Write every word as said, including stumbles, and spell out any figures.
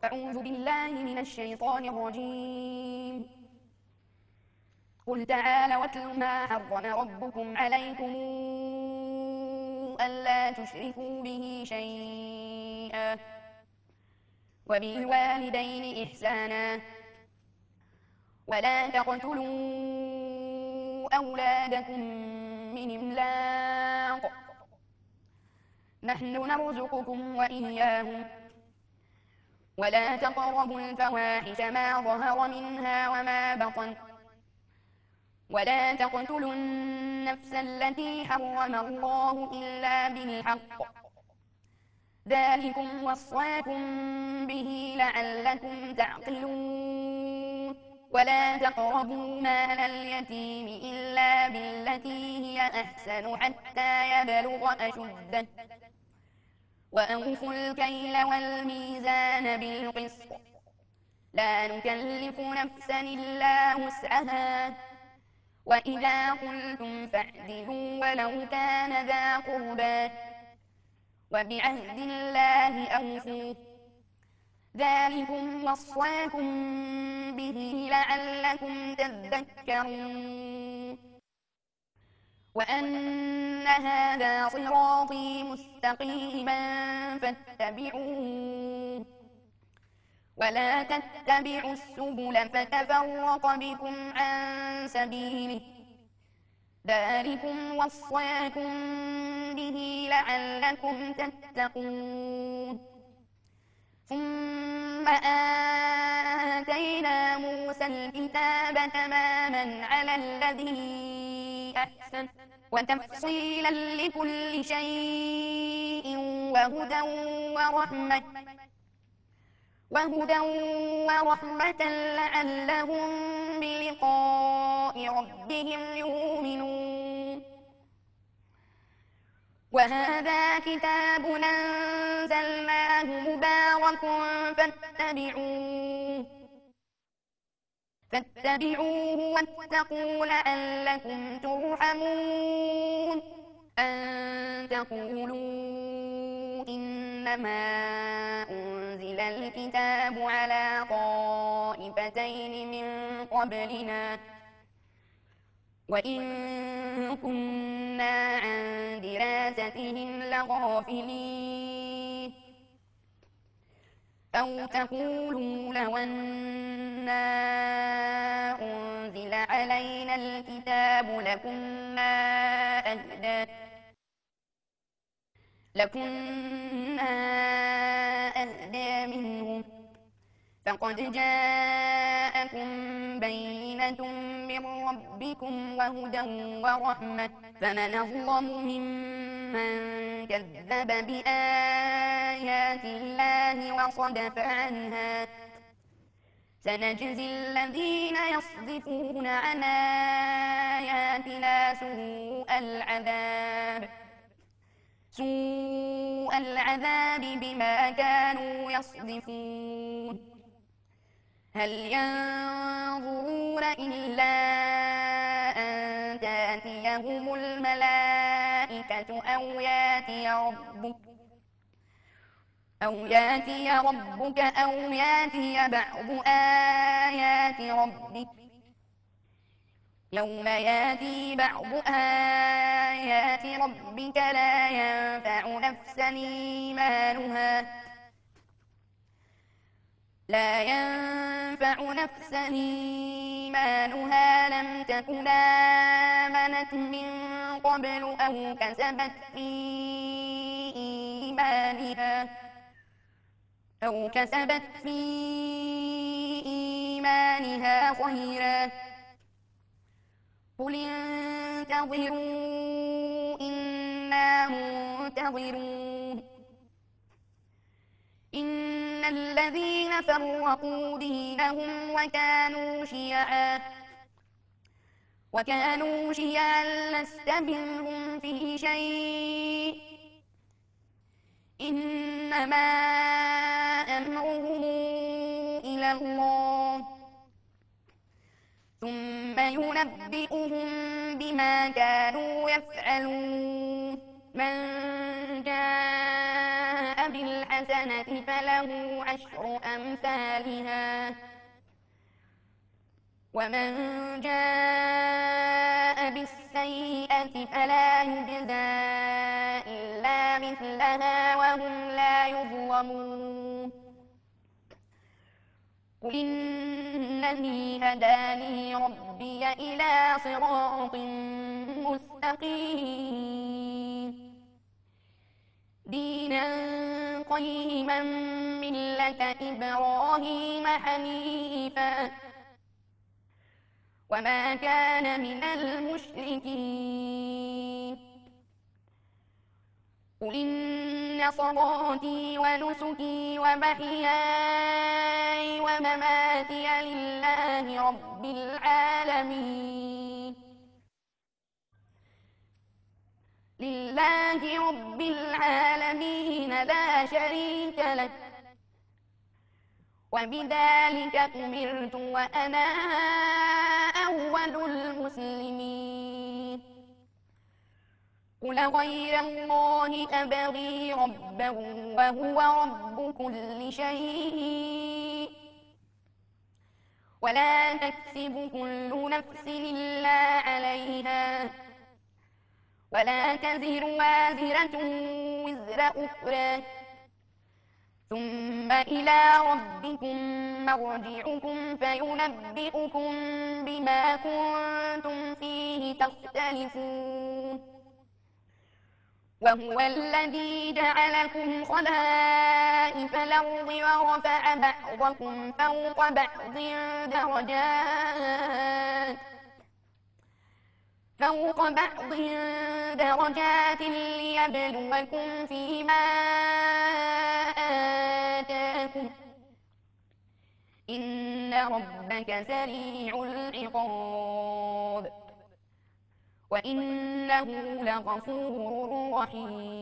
أعوذ بالله من الشيطان الرجيم. قل تعالوا واتل ما حرم ربكم عليكم ألا تشركوا به شيئا وبالوالدين إحسانا ولا تقتلوا أولادكم من إملاق نحن نرزقكم وإياهم ولا تقربوا الفواحش ما ظهر منها وما بطن ولا تقتلوا النفس التي حرم الله إلا بالحق ذلكم وصاكم به لعلكم تعقلون ولا تقربوا مال اليتيم إلا بالتي هي أحسن حتى يبلغ أشده وأوفوا الكيل والميزان بالقسط لا نكلف نفسا إلا وسعها وإذا قلتم فاعدلوا ولو كان ذا قربى وبعهد الله أوفوا ذلكم وصاكم به لعلكم تذكرون وأن هذا صراطي مستقيما فاتبعوه ولا تتبعوا السبل فتفرق بكم عن سبيله ذلكم وصاكم به لعلكم تتقون ثم آتينا موسى الكتاب تماما على الذي أحسن وتفصيلا لكل شيء وهدى ورحمة وهدى ورحمة لعلهم بلقاء ربهم يؤمنون وهذا كتاب أنزلناه مبارك فاتبعوه فاتبعوه واتقوا لعلكم ترحمون أن تقولوا إنما أنزل الكتاب على طائفتين من قبلنا وإن كنا عن دراستهم لغافلين أو تقولوا لو أنا أنزل علينا الكتاب لكنا أهدى لكنا أهدى منهم فقد جاءكم بينة من ربكم وهدى ورحمة فمن أظلم ممن كذب بآيات الله وصدف عنها سنجزي الذين يصدفون عن آياتنا سوء العذاب سوء العذاب بما كانوا يصدفون هل ينظرون إلا أن تأتيهم الملائكة أو يأتي ربك أو يأتي ربك أو يأتي بعض آيات ربك يوم يأتي بعض آيات ربك لا ينفع نفسا إيمانها لا ينفع نفسا إيمانها لم تكن آمنت من قبل أو كسبت في إيمانها أو كسبت في إيمانها خيرا قل انتظروا إنا منتظرون إن الذين فرقوا دينهم وكانوا شيعا وكانوا شيعا لست منهم في شيء إنما أمرهم إلى الله ثم ينبئهم بما كانوا يفعلون من جاء بالحسنة فله عشر أمثالها ومن جاء بالسيئة فلا يجزى إلا مثلها وهم لا يظلمون قل إنني هداني ربي إلى صراط مستقيم دينا قيما ملة إبراهيم حنيفا وما كان من المشركين قل إن صلاتي ونسكي ومحياي ومماتي لله رب العالمين لله رب العالمين لا شريك له وبذلك أمرت وأنا أول المسلمين قل غير الله أبغي ربا وهو رب كل شيء ولا تكسب كل نفس إلا عليها ولا تزر وازرة وزر أخرى ثم إلى ربكم مرجعكم فينبئكم بما كنتم فيه تختلفون وهو الذي جعلكم خلائف الأرض ورفع بعضكم فوق بعض درجات فوق بعض درجات ليبلوكم فيما آتاكم إن ربك سريع العقاب وإنه لغفور رحيم